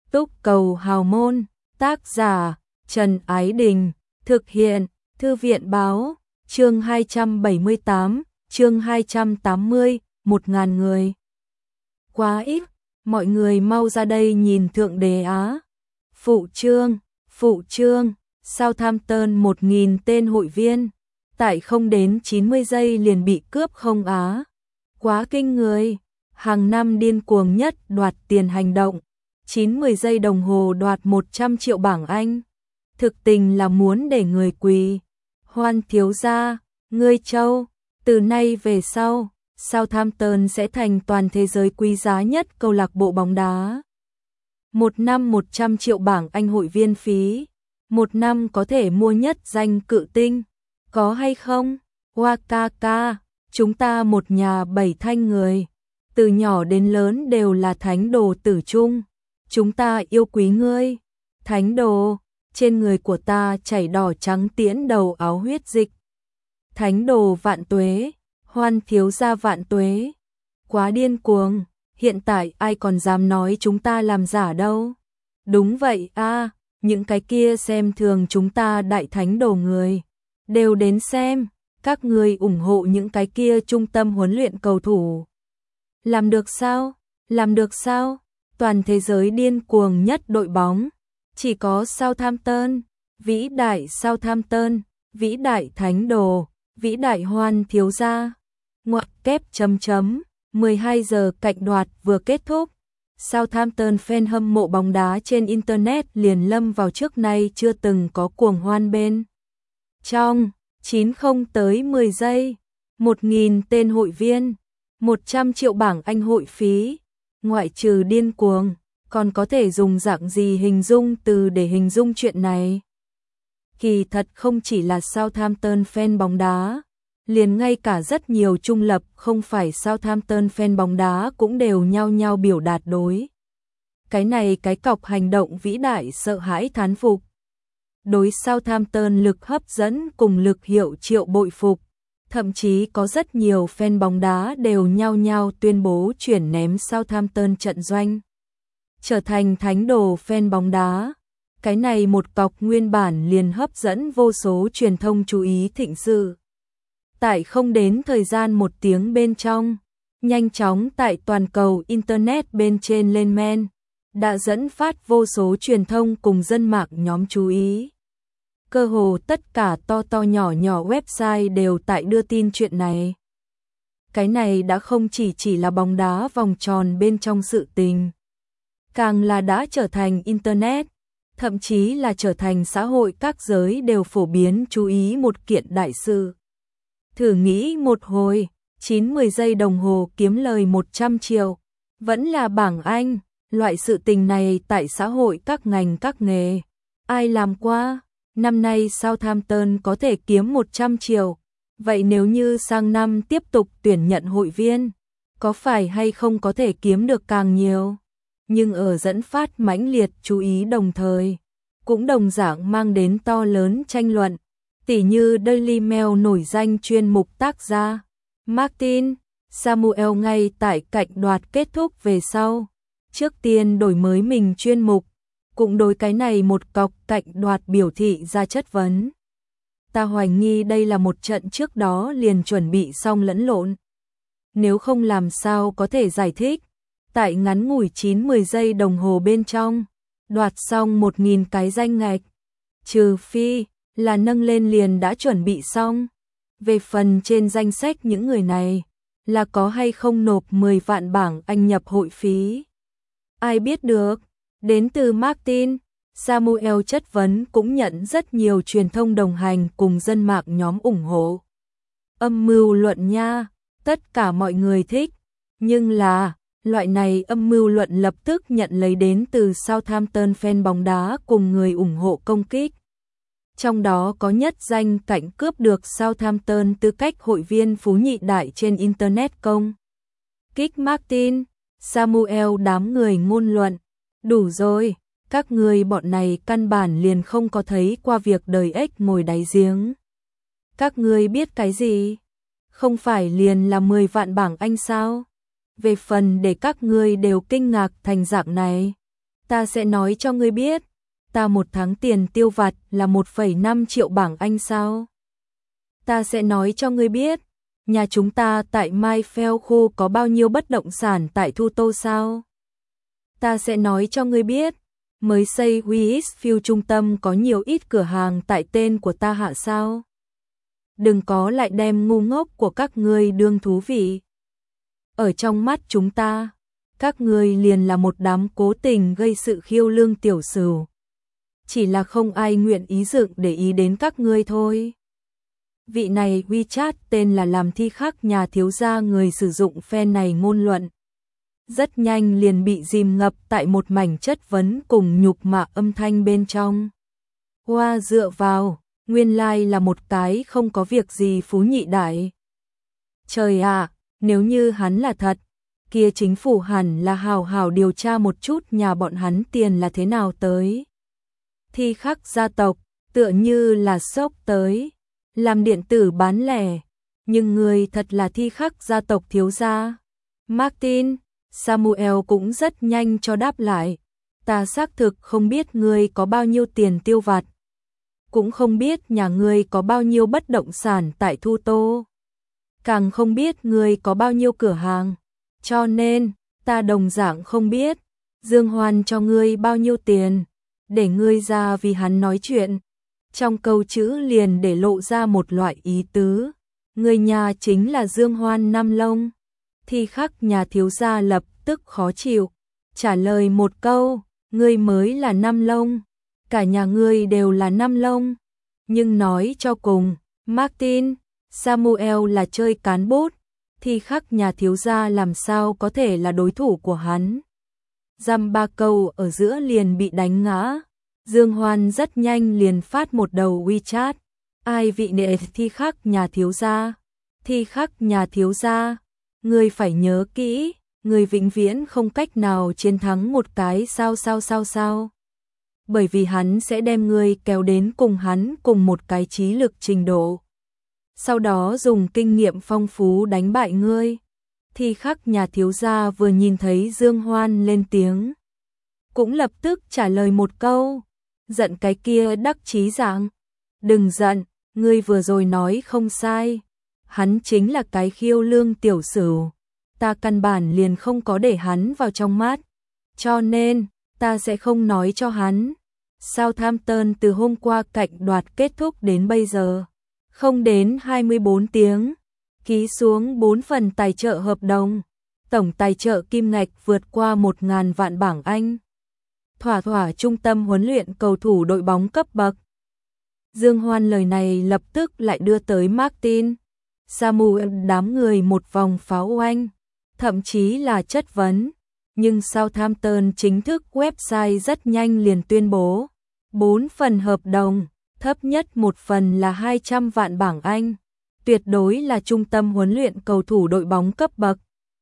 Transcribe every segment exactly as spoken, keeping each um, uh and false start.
Túc cầu hào môn, tác giả Trần Ái Đình, thực hiện Thư viện Báo, chương hai trăm bảy mươi tám, chương hai trăm tám mươi, một ngàn người. Quá ít, mọi người mau ra đây nhìn Thượng Đế Á. Phụ chương, phụ chương, Southampton một nghìn tên hội viên, tại không đến chín mươi giây liền bị cướp không Á. Quá kinh người, hàng năm điên cuồng nhất đoạt tiền hành động, chín mươi giây đồng hồ đoạt một trăm triệu bảng Anh. Thực tình là muốn để người quỳ. Hoan thiếu gia, ngươi Châu, từ nay về sau, Southampton sẽ thành toàn thế giới quý giá nhất câu lạc bộ bóng đá. Một năm một trăm triệu bảng Anh hội viên phí, một năm có thể mua nhất danh cự tinh, có hay không? Wakaka, chúng ta một nhà bảy thanh người, từ nhỏ đến lớn đều là thánh đồ tử trung, chúng ta yêu quý ngươi, thánh đồ, trên người của ta chảy đỏ trắng tiễn đầu áo huyết dịch. Thánh đồ vạn tuế, Hoan thiếu gia vạn tuế, quá điên cuồng, hiện tại ai còn dám nói chúng ta làm giả đâu. Đúng vậy a, à, những cái kia xem thường chúng ta đại thánh đồ người, đều đến xem, các người ủng hộ những cái kia trung tâm huấn luyện cầu thủ. Làm được sao? Làm được sao? Toàn thế giới điên cuồng nhất đội bóng, chỉ có Southampton, vĩ đại Southampton, vĩ đại thánh đồ, vĩ đại Hoan thiếu gia. Ngoặc kép chấm chấm, mười hai giờ cạnh đoạt vừa kết thúc, Southampton fan hâm mộ bóng đá trên internet liền lâm vào trước nay chưa từng có cuồng hoan bên. Trong chín không tới mười giây, một nghìn tên hội viên, một trăm triệu bảng Anh hội phí, ngoại trừ điên cuồng, còn có thể dùng dạng gì hình dung từ để hình dung chuyện này. Kỳ thật không chỉ là Southampton fan bóng đá, liền ngay cả rất nhiều trung lập không phải Southampton fan bóng đá cũng đều nhao nhao biểu đạt đối. Cái này cái cọc hành động vĩ đại sợ hãi thán phục. Đối Southampton lực hấp dẫn cùng lực hiệu triệu bội phục, thậm chí có rất nhiều fan bóng đá đều nhao nhao tuyên bố chuyển ném Southampton trận doanh. Trở thành thánh đồ fan bóng đá, cái này một cọc nguyên bản liền hấp dẫn vô số truyền thông chú ý thịnh sự. Tại không đến thời gian một tiếng bên trong, nhanh chóng tại toàn cầu internet bên trên lên men, đã dẫn phát vô số truyền thông cùng dân mạng nhóm chú ý. Cơ hồ tất cả to to nhỏ nhỏ website đều tại đưa tin chuyện này. Cái này đã không chỉ chỉ là bóng đá vòng tròn bên trong sự tình, càng là đã trở thành internet, thậm chí là trở thành xã hội các giới đều phổ biến chú ý một kiện đại sự. Thử nghĩ một hồi, chín mươi giây đồng hồ kiếm lời một trăm triệu, vẫn là bảng Anh, loại sự tình này tại xã hội các ngành các nghề, ai làm qua? Năm nay Southampton có thể kiếm một trăm triệu, vậy nếu như sang năm tiếp tục tuyển nhận hội viên, có phải hay không có thể kiếm được càng nhiều? Nhưng ở dẫn phát mãnh liệt chú ý đồng thời, cũng đồng dạng mang đến to lớn tranh luận, tỉ như Daily Mail nổi danh chuyên mục tác gia Martin Samuel ngay tại cạnh đoạt kết thúc về sau, trước tiên đổi mới mình chuyên mục, cũng đối cái này một cọc cạnh đoạt biểu thị ra chất vấn. Ta hoài nghi đây là một trận trước đó liền chuẩn bị xong lẫn lộn. Nếu không làm sao có thể giải thích, tại ngắn ngủi chín mươi giây đồng hồ bên trong, đoạt xong một nghìn cái danh ngạch, trừ phi là nâng lên liền đã chuẩn bị xong. Về phần trên danh sách những người này, là có hay không nộp mười vạn bảng Anh nhập hội phí. Ai biết được, đến từ Martin, Samuel chất vấn cũng nhận rất nhiều truyền thông đồng hành cùng dân mạng nhóm ủng hộ. Âm mưu luận nha, tất cả mọi người thích, nhưng là, loại này âm mưu luận lập tức nhận lấy đến từ Southampton fan bóng đá cùng người ủng hộ công kích. Trong đó có nhất danh cảnh cướp được Southampton tư cách hội viên phú nhị đại trên internet công kích Martin, Samuel đám người ngôn luận. Đủ rồi, các người bọn này căn bản liền không có thấy qua việc đời ếch ngồi đáy giếng. Các người biết cái gì? Không phải liền là mười vạn bảng Anh sao? Về phần để các ngươi đều kinh ngạc thành dạng này, Ta sẽ nói cho ngươi biết, ta một tháng tiền tiêu vặt là một phẩy năm triệu bảng Anh sao? Ta sẽ nói cho ngươi biết, nhà chúng ta tại Mayfield khu có bao nhiêu bất động sản tại Thu Tô sao? Ta sẽ nói cho ngươi biết, mới xây Westfield trung tâm có nhiều ít cửa hàng tại tên của ta hạ sao? Đừng có lại đem ngu ngốc của các ngươi đương thú vị. Ở trong mắt chúng ta, các ngươi liền là một đám cố tình gây sự khiêu lương tiểu sửu. Chỉ là không ai nguyện ý dựng để ý đến các ngươi thôi. Vị này WeChat tên là làm thi khắc nhà thiếu gia người sử dụng fan này ngôn luận. Rất nhanh liền bị dìm ngập tại một mảnh chất vấn cùng nhục mạ âm thanh bên trong. Hoa dựa vào, nguyên lai là một cái không có việc gì phú nhị đại. Trời ạ, nếu như hắn là thật, kia chính phủ hẳn là hào hào điều tra một chút nhà bọn hắn tiền là thế nào tới. Thi khắc gia tộc, tựa như là sốc tới, làm điện tử bán lẻ, nhưng người thật là thi khắc gia tộc thiếu gia. Martin, Samuel cũng rất nhanh cho đáp lại, ta xác thực không biết ngươi có bao nhiêu tiền tiêu vặt, cũng không biết nhà ngươi có bao nhiêu bất động sản tại Thu Tô, càng không biết ngươi có bao nhiêu cửa hàng, cho nên, ta đồng dạng không biết, Dương Hoan cho ngươi bao nhiêu tiền, để ngươi ra vì hắn nói chuyện. Trong câu chữ liền để lộ ra một loại ý tứ, người nhà chính là Dương Hoan Năm Long. Thi khắc nhà thiếu gia lập tức khó chịu, trả lời một câu, ngươi mới là Năm Long, cả nhà ngươi đều là Năm Long. Nhưng nói cho cùng, Martin, Samuel là chơi cán bút, thi khắc nhà thiếu gia làm sao có thể là đối thủ của hắn. Dăm ba câu ở giữa liền bị đánh ngã. Dương Hoan rất nhanh liền phát một đầu WeChat. Ai vị nệ thi khắc nhà thiếu gia? Thi khắc nhà thiếu gia, ngươi phải nhớ kỹ, ngươi vĩnh viễn không cách nào chiến thắng một cái sao sao sao sao. Bởi vì hắn sẽ đem ngươi kéo đến cùng hắn cùng một cái trí lực trình độ. Sau đó dùng kinh nghiệm phong phú đánh bại ngươi. Thi khắc nhà thiếu gia vừa nhìn thấy Dương Hoan lên tiếng, cũng lập tức trả lời một câu. Giận cái kia đắc chí dạng. Đừng giận, ngươi vừa rồi nói không sai. Hắn chính là cái khiêu lương tiểu sửu. Ta căn bản liền không có để hắn vào trong mắt. Cho nên, ta sẽ không nói cho hắn. Southampton từ hôm qua cạnh đoạt kết thúc đến bây giờ. Không đến hai mươi bốn tiếng. Ký xuống bốn phần tài trợ hợp đồng. Tổng tài trợ kim ngạch vượt qua một nghìn vạn bảng Anh. Thỏa thỏa trung tâm huấn luyện cầu thủ đội bóng cấp bậc. Dương Hoan lời này lập tức lại đưa tới Martin, Samuel đám người một vòng pháo oanh, thậm chí là chất vấn. Nhưng Southampton chính thức website rất nhanh liền tuyên bố, bốn phần hợp đồng, thấp nhất một phần là hai trăm vạn bảng Anh, tuyệt đối là trung tâm huấn luyện cầu thủ đội bóng cấp bậc.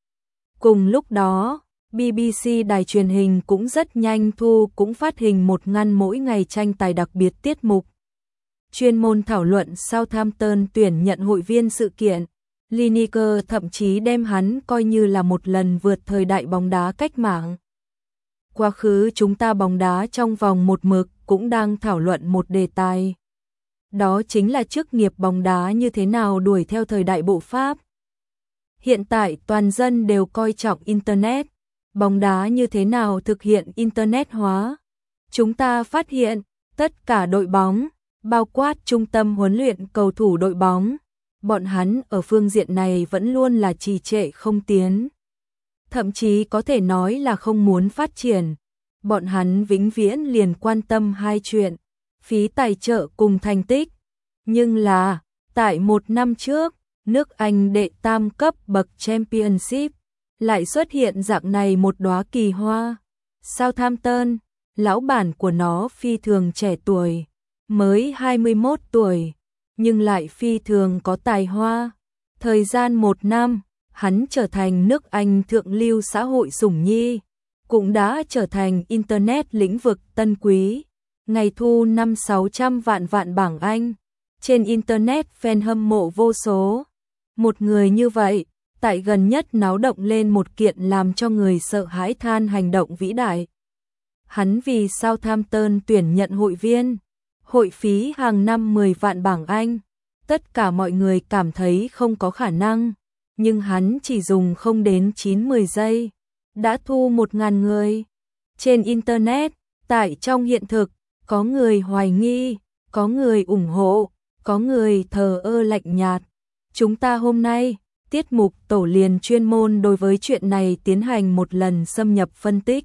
Cùng lúc đó, bê bê xê đài truyền hình cũng rất nhanh thu cũng phát hình một ngăn mỗi ngày tranh tài đặc biệt tiết mục. Chuyên môn thảo luận Southampton tuyển nhận hội viên sự kiện. Lineker thậm chí đem hắn coi như là một lần vượt thời đại bóng đá cách mạng. Quá khứ chúng ta bóng đá trong vòng một mực cũng đang thảo luận một đề tài. Đó chính là chức nghiệp bóng đá như thế nào đuổi theo thời đại bộ Pháp. Hiện tại toàn dân đều coi trọng Internet. Bóng đá như thế nào thực hiện Internet hóa? Chúng ta phát hiện, tất cả đội bóng, bao quát trung tâm huấn luyện cầu thủ đội bóng, bọn hắn ở phương diện này vẫn luôn là trì trệ không tiến. Thậm chí có thể nói là không muốn phát triển. Bọn hắn vĩnh viễn liền quan tâm hai chuyện, phí tài trợ cùng thành tích. Nhưng là, tại một năm trước, nước Anh đệ tam cấp bậc Championship, lại xuất hiện dạng này một đóa kỳ hoa. Southampton, lão bản của nó phi thường trẻ tuổi, mới hai mươi mốt tuổi, nhưng lại phi thường có tài hoa. Thời gian một năm, hắn trở thành nước Anh thượng lưu xã hội sủng nhi, cũng đã trở thành Internet lĩnh vực tân quý. Ngày thu năm sáu trăm vạn vạn bảng Anh, trên Internet fan hâm mộ vô số. Một người như vậy, tại gần nhất náo động lên một kiện làm cho người sợ hãi than hành động vĩ đại. hắn vì Southampton tuyển nhận hội viên, hội phí hàng năm mười vạn bảng Anh. Tất cả mọi người cảm thấy không có khả năng, nhưng hắn chỉ dùng không đến chín mười giây, đã thu một ngàn người. Trên Internet, tại trong hiện thực, có người hoài nghi, có người ủng hộ, có người thờ ơ lạnh nhạt. Chúng ta hôm nay, tiết mục tổ liền chuyên môn đối với chuyện này tiến hành một lần xâm nhập phân tích.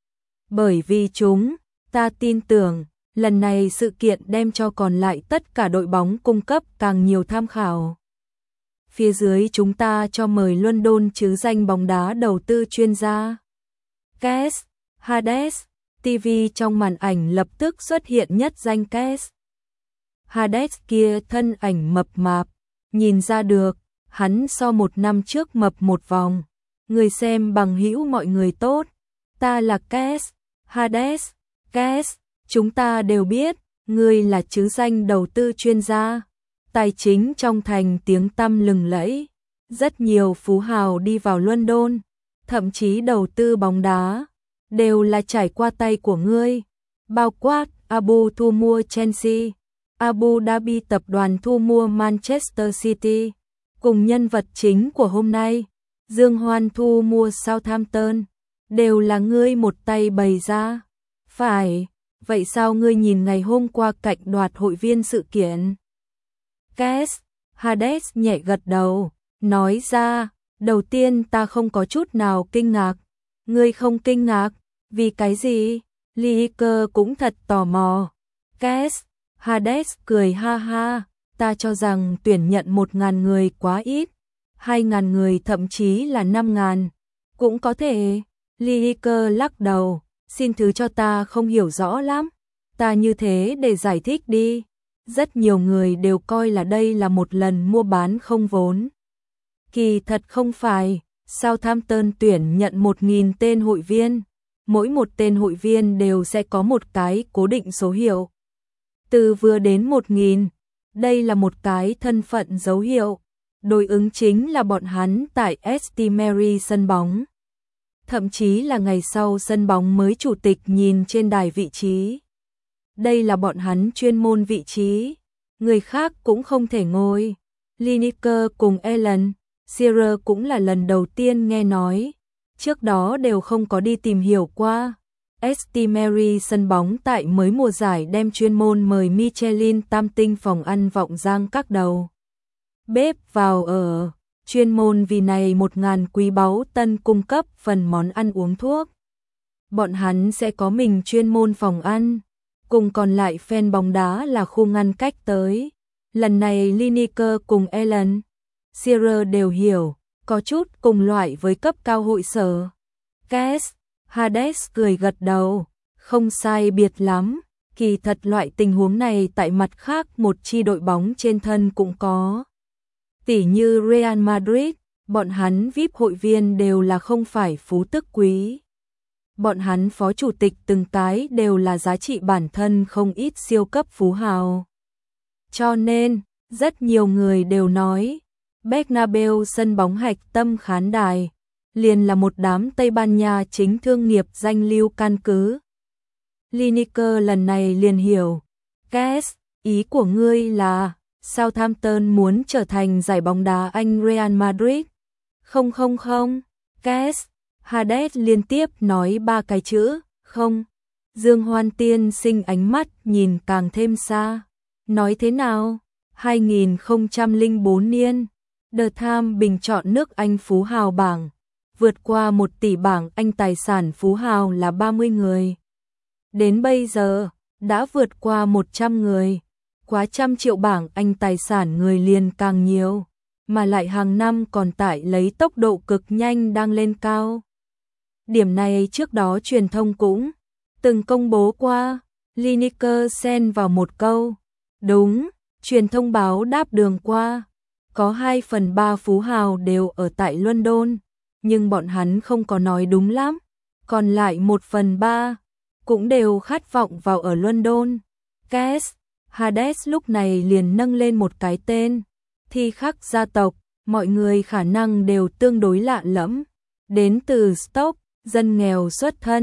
Bởi vì chúng, ta tin tưởng, lần này sự kiện đem cho còn lại tất cả đội bóng cung cấp càng nhiều tham khảo. Phía dưới chúng ta cho mời London chứ danh bóng đá đầu tư chuyên gia. Kes, Hades, ti vi trong màn ảnh lập tức xuất hiện nhất danh Kes. Hades kia thân ảnh mập mạp, nhìn ra được, hắn so một năm trước mập một vòng. Người xem bằng hữu mọi người tốt, ta là Kes, Hades, Kes, chúng ta đều biết, ngươi là chứ danh đầu tư chuyên gia, tài chính trong thành tiếng tăm lừng lẫy. Rất nhiều phú hào đi vào London, thậm chí đầu tư bóng đá, đều là trải qua tay của ngươi, bao quát Abu thu mua Chelsea, Abu Dhabi tập đoàn thu mua Manchester City, cùng nhân vật chính của hôm nay, Dương Hoan thu mua Southampton, đều là ngươi một tay bày ra. Phải, vậy sao ngươi nhìn ngày hôm qua cạnh đoạt hội viên sự kiện? Kes, Hades nhẹ gật đầu, nói ra, đầu tiên ta không có chút nào kinh ngạc. Ngươi không kinh ngạc, vì cái gì? Liker cũng thật tò mò. Kes, Hades cười ha ha, ta cho rằng tuyển nhận một ngàn người quá ít, hai ngàn người thậm chí là năm ngàn, cũng có thể. Liker lắc đầu, xin thứ cho ta không hiểu rõ lắm, ta như thế để giải thích đi. Rất nhiều người đều coi là đây là một lần mua bán không vốn. Kỳ thật không phải, Southampton tuyển nhận một nghìn tên hội viên, mỗi một tên hội viên đều sẽ có một cái cố định số hiệu. Từ vừa đến một nghìn, đây là một cái thân phận dấu hiệu, đối ứng chính là bọn hắn tại St Mary sân bóng. Thậm chí là ngày sau sân bóng mới chủ tịch nhìn trên đài vị trí. Đây là bọn hắn chuyên môn vị trí, người khác cũng không thể ngồi. Lineker cùng Alan Shearer cũng là lần đầu tiên nghe nói, trước đó đều không có đi tìm hiểu qua. St Mary sân bóng tại mới mùa giải đem chuyên môn mời Michelin tam tinh phòng ăn vọng giang các đầu bếp vào ở, chuyên môn vì này một ngàn quý báu tân cung cấp phần món ăn uống thuốc. Bọn hắn sẽ có mình chuyên môn phòng ăn, cùng còn lại fan bóng đá là khu ngăn cách tới. Lần này Lineker cùng Alan Shearer đều hiểu, có chút cùng loại với cấp cao hội sở. Kes, Hades cười gật đầu, không sai biệt lắm, kỳ thật loại tình huống này tại mặt khác một chi đội bóng trên thân cũng có. Tỉ như Real Madrid, bọn hắn vi ai pi hội viên đều là không phải phú tức quý. Bọn hắn phó chủ tịch từng cái đều là giá trị bản thân không ít siêu cấp phú hào. Cho nên, rất nhiều người đều nói, Bernabeu sân bóng hạch tâm khán đài, liền là một đám Tây Ban Nha chính thương nghiệp danh lưu căn cứ. Lineker lần này liền hiểu, Kes, ý của ngươi là Southampton muốn trở thành giải bóng đá Anh Real Madrid. Không không không, Kes, Hades liên tiếp nói ba cái chữ, không. Dương Hoan tiên sinh ánh mắt nhìn càng thêm xa. Nói thế nào? hai nghìn không trăm lẻ bốn niên, The Times bình chọn nước Anh phú hào bảng, vượt qua một tỷ bảng Anh tài sản phú hào là ba mươi người. Đến bây giờ, đã vượt qua một trăm người, quá trăm triệu bảng Anh tài sản người liền càng nhiều, mà lại hàng năm còn tại lấy tốc độ cực nhanh đang lên cao. Điểm này trước đó truyền thông cũng từng công bố qua. Lineker xen vào một câu. Đúng, truyền thông báo đáp đường qua. Có hai phần ba phú hào đều ở tại London, nhưng bọn hắn không có nói đúng lắm. Còn lại một phần ba cũng đều khát vọng vào ở London. Kes, Hades lúc này liền nâng lên một cái tên. Thi khắc gia tộc, mọi người khả năng đều tương đối lạ lẫm. Đến từ Stoke, dân nghèo xuất thân,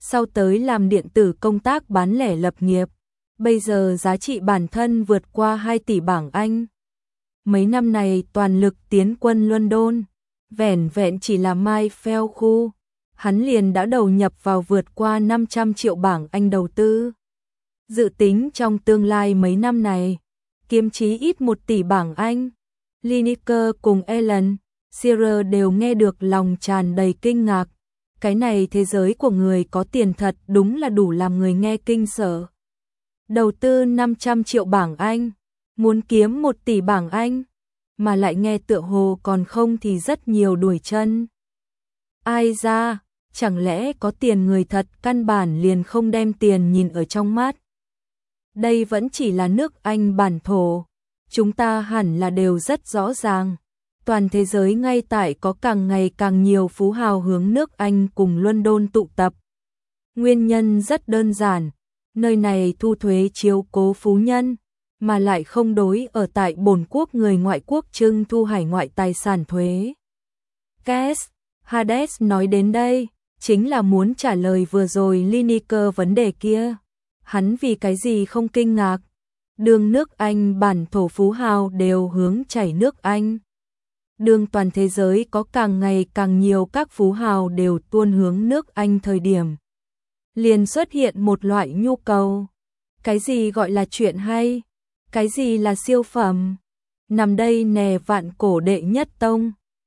sau tới làm điện tử công tác bán lẻ lập nghiệp. Bây giờ giá trị bản thân vượt qua hai tỷ bảng Anh. Mấy năm này toàn lực tiến quân London, vẻn vẹn chỉ là Mayfield khu, hắn liền đã đầu nhập vào vượt qua năm trăm triệu bảng Anh đầu tư. Dự tính trong tương lai mấy năm này, kiếm chí ít một tỷ bảng Anh. Lineker cùng Alan Shearer đều nghe được lòng tràn đầy kinh ngạc. Cái này thế giới của người có tiền thật đúng là đủ làm người nghe kinh sợ. Đầu tư năm trăm triệu bảng Anh, muốn kiếm một tỷ bảng Anh, mà lại nghe tựa hồ còn không thì rất nhiều đuổi chân. Ai ra, chẳng lẽ có tiền người thật căn bản liền không đem tiền nhìn ở trong mắt. Đây vẫn chỉ là nước Anh bản thổ, chúng ta hẳn là đều rất rõ ràng. Toàn thế giới ngay tại có càng ngày càng nhiều phú hào hướng nước Anh cùng London tụ tập. Nguyên nhân rất đơn giản, nơi này thu thuế chiếu cố phú nhân, mà lại không đối ở tại bổn quốc người ngoại quốc trưng thu hải ngoại tài sản thuế. Cass Hades nói đến đây, chính là muốn trả lời vừa rồi Lineker vấn đề kia. Hắn vì cái gì không kinh ngạc, đường nước Anh bản thổ phú hào đều hướng chảy nước Anh. Đường toàn thế giới có càng ngày càng nhiều các phú hào đều tuôn hướng nước Anh thời điểm. Liền xuất hiện một loại nhu cầu. Cái gì gọi là chuyện hay? Cái gì là siêu phẩm? Nằm đây nè vạn cổ đệ nhất tông.